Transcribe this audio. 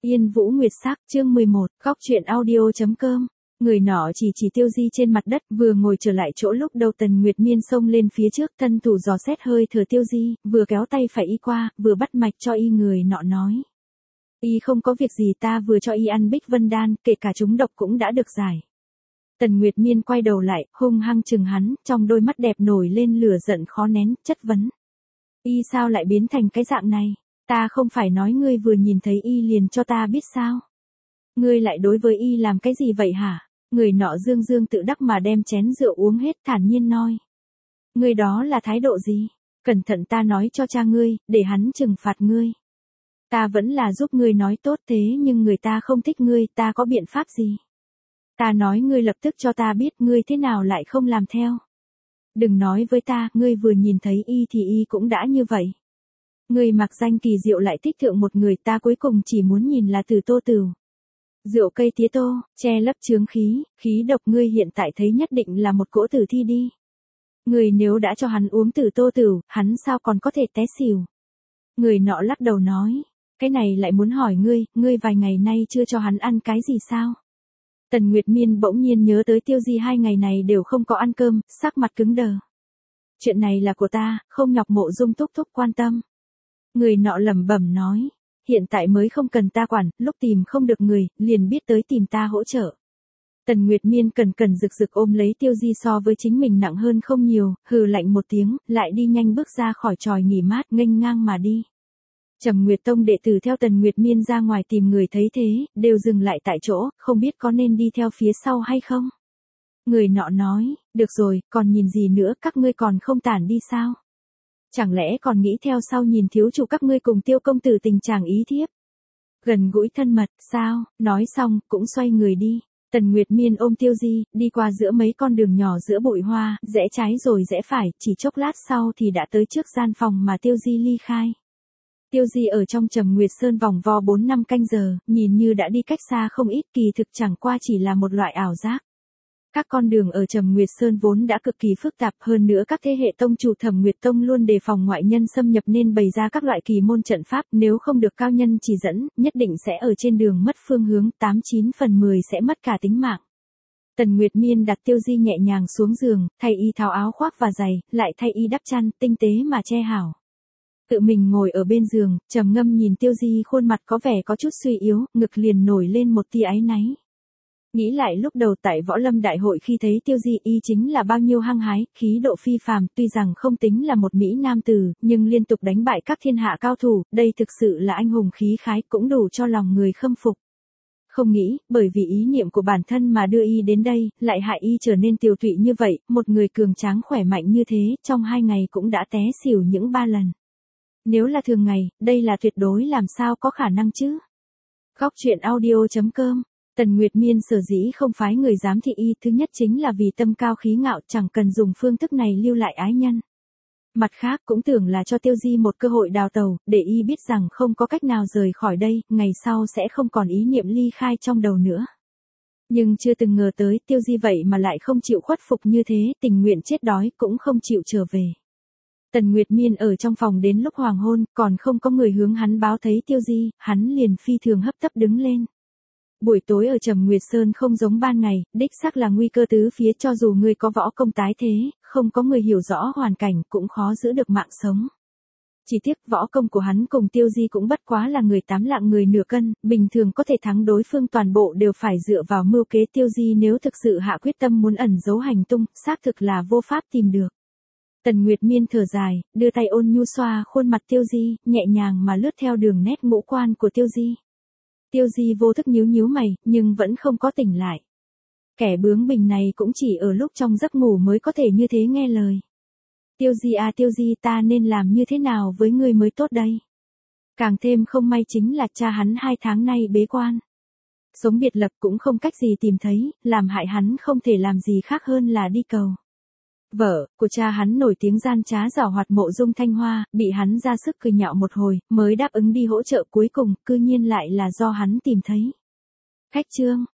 Yên Vũ Nguyệt Sắc, chương 11, góc truyện audio.com. Người nọ chỉ Tiêu Di trên mặt đất, vừa ngồi trở lại chỗ lúc đầu Tần Nguyệt Miên xông lên phía trước, thân thủ dò xét hơi thở Tiêu Di, vừa kéo tay phải y qua, vừa bắt mạch cho y. Người nọ nói: Y không có việc gì, ta vừa cho y ăn Bích Vân Đan, kể cả trúng độc cũng đã được giải. Tần Nguyệt Miên quay đầu lại, hung hăng chừng hắn, trong đôi mắt đẹp nổi lên lửa giận khó nén, chất vấn: Y sao lại biến thành cái dạng này? Ta không phải nói ngươi vừa nhìn thấy y liền cho ta biết sao? Ngươi lại đối với y làm cái gì vậy hả? Người nọ dương dương tự đắc mà đem chén rượu uống hết, thản nhiên nói: Ngươi đó là thái độ gì? Cẩn thận ta nói cho cha ngươi, để hắn trừng phạt ngươi. Ta vẫn là giúp ngươi nói tốt, thế nhưng người ta không thích ngươi, ta có biện pháp gì? Ta nói ngươi lập tức cho ta biết, ngươi thế nào lại không làm theo? Đừng nói với ta, ngươi vừa nhìn thấy y thì y cũng đã như vậy. Ngươi mặc danh kỳ diệu lại thích thượng một người, ta cuối cùng chỉ muốn nhìn là Tử Tô Tửu. Rượu cây tía tô, che lấp chướng khí, khí độc, ngươi hiện tại thấy nhất định là một cỗ tử thi đi. Ngươi nếu đã cho hắn uống Tử Tô Tửu, hắn sao còn có thể té xỉu? Người nọ lắc đầu nói: Cái này lại muốn hỏi ngươi vài ngày nay chưa cho hắn ăn cái gì sao? Tần Nguyệt Miên bỗng nhiên nhớ tới Tiêu Di 2 ngày này đều không có ăn cơm, sắc mặt cứng đờ. Chuyện này là của ta, không nhọc Mộ Dung thúc thúc quan tâm. Người nọ lẩm bẩm nói: Hiện tại mới không cần ta quản, lúc tìm không được người, liền biết tới tìm ta hỗ trợ. Tần Nguyệt Miên cần rực rực ôm lấy Tiêu Di, so với chính mình nặng hơn không nhiều, hừ lạnh một tiếng, lại đi nhanh bước ra khỏi chòi nghỉ mát, nghênh ngang mà đi. Trầm Nguyệt Tông đệ tử theo Tần Nguyệt Miên ra ngoài tìm người thấy thế, đều dừng lại tại chỗ, không biết có nên đi theo phía sau hay không. Người nọ nói: Được rồi, còn nhìn gì nữa, các ngươi còn không tản đi sao? Chẳng lẽ còn nghĩ theo sau nhìn thiếu chủ các ngươi cùng Tiêu công tử tình chàng ý thiếp? Gần gũi thân mật, sao? Nói xong, cũng xoay người đi. Tần Nguyệt Miên ôm Tiêu Di, đi qua giữa mấy con đường nhỏ giữa bụi hoa, rẽ trái rồi rẽ phải, chỉ chốc lát sau thì đã tới trước gian phòng mà Tiêu Di ly khai. Tiêu Di ở trong Trầm Nguyệt Sơn vòng vo 4-5 canh giờ, nhìn như đã đi cách xa không ít, kỳ thực chẳng qua chỉ là một loại ảo giác. Các con đường ở Trầm Nguyệt Sơn vốn đã cực kỳ phức tạp, hơn nữa các thế hệ tông chủ Thẩm Nguyệt Tông luôn đề phòng ngoại nhân xâm nhập nên bày ra các loại kỳ môn trận pháp, nếu không được cao nhân chỉ dẫn, nhất định sẽ ở trên đường mất phương hướng, 89 phần 10 sẽ mất cả tính mạng. Tần Nguyệt Miên đặt Tiêu Di nhẹ nhàng xuống giường, thay y tháo áo khoác và giày, lại thay y đắp chăn, tinh tế mà che hảo. Tự mình ngồi ở bên giường, trầm ngâm nhìn Tiêu Di, khuôn mặt có vẻ có chút suy yếu, ngực liền nổi lên một tia áy náy. Nghĩ lại lúc đầu tại Võ Lâm Đại hội khi thấy Tiêu Di, y chính là bao nhiêu hăng hái, khí độ phi phàm, tuy rằng không tính là một mỹ nam tử, nhưng liên tục đánh bại các thiên hạ cao thủ, đây thực sự là anh hùng khí khái, cũng đủ cho lòng người khâm phục. Không nghĩ, bởi vì ý niệm của bản thân mà đưa y đến đây, lại hại y trở nên tiều tụy như vậy, một người cường tráng khỏe mạnh như thế, trong 2 ngày cũng đã té xỉu những 3 lần. Nếu là thường ngày, đây là tuyệt đối làm sao có khả năng chứ? Góc truyện audio.com. Tần Nguyệt Miên sở dĩ không phái người giám thị y, thứ nhất chính là vì tâm cao khí ngạo, chẳng cần dùng phương thức này lưu lại ái nhân. Mặt khác cũng tưởng là cho Tiêu Di một cơ hội đào tẩu, để y biết rằng không có cách nào rời khỏi đây, ngày sau sẽ không còn ý niệm ly khai trong đầu nữa. Nhưng chưa từng ngờ tới Tiêu Di vậy mà lại không chịu khuất phục như thế, tình nguyện chết đói cũng không chịu trở về. Tần Nguyệt Miên ở trong phòng đến lúc hoàng hôn, còn không có người hướng hắn báo thấy Tiêu Di, hắn liền phi thường hấp tấp đứng lên. Buổi tối ở Trầm Nguyệt Sơn không giống ban ngày, đích xác là nguy cơ tứ phía, cho dù người có võ công tái thế, không có người hiểu rõ hoàn cảnh cũng khó giữ được mạng sống. Chỉ tiếc võ công của hắn cùng Tiêu Di cũng bất quá là người 8 lạng người nửa cân, bình thường có thể thắng đối phương toàn bộ đều phải dựa vào mưu kế. Tiêu Di nếu thực sự hạ quyết tâm muốn ẩn giấu hành tung, xác thực là vô pháp tìm được. Tần Nguyệt Miên thở dài, đưa tay ôn nhu xoa khuôn mặt Tiêu Di, nhẹ nhàng mà lướt theo đường nét ngũ quan của Tiêu Di. Tiêu Di vô thức nhíu mày, nhưng vẫn không có tỉnh lại. Kẻ bướng bỉnh này cũng chỉ ở lúc trong giấc ngủ mới có thể như thế nghe lời. Tiêu Di à Tiêu Di, ta nên làm như thế nào với ngươi mới tốt đây? Càng thêm không may chính là cha hắn 2 tháng nay bế quan. Sống biệt lập cũng không cách gì tìm thấy, làm hại hắn không thể làm gì khác hơn là đi cầu. Vợ của cha hắn nổi tiếng gian trá giảo hoạt Mộ Dung Thanh Hoa, bị hắn ra sức cười nhạo một hồi, mới đáp ứng đi hỗ trợ, cuối cùng, cư nhiên lại là do hắn tìm thấy. Khách trương,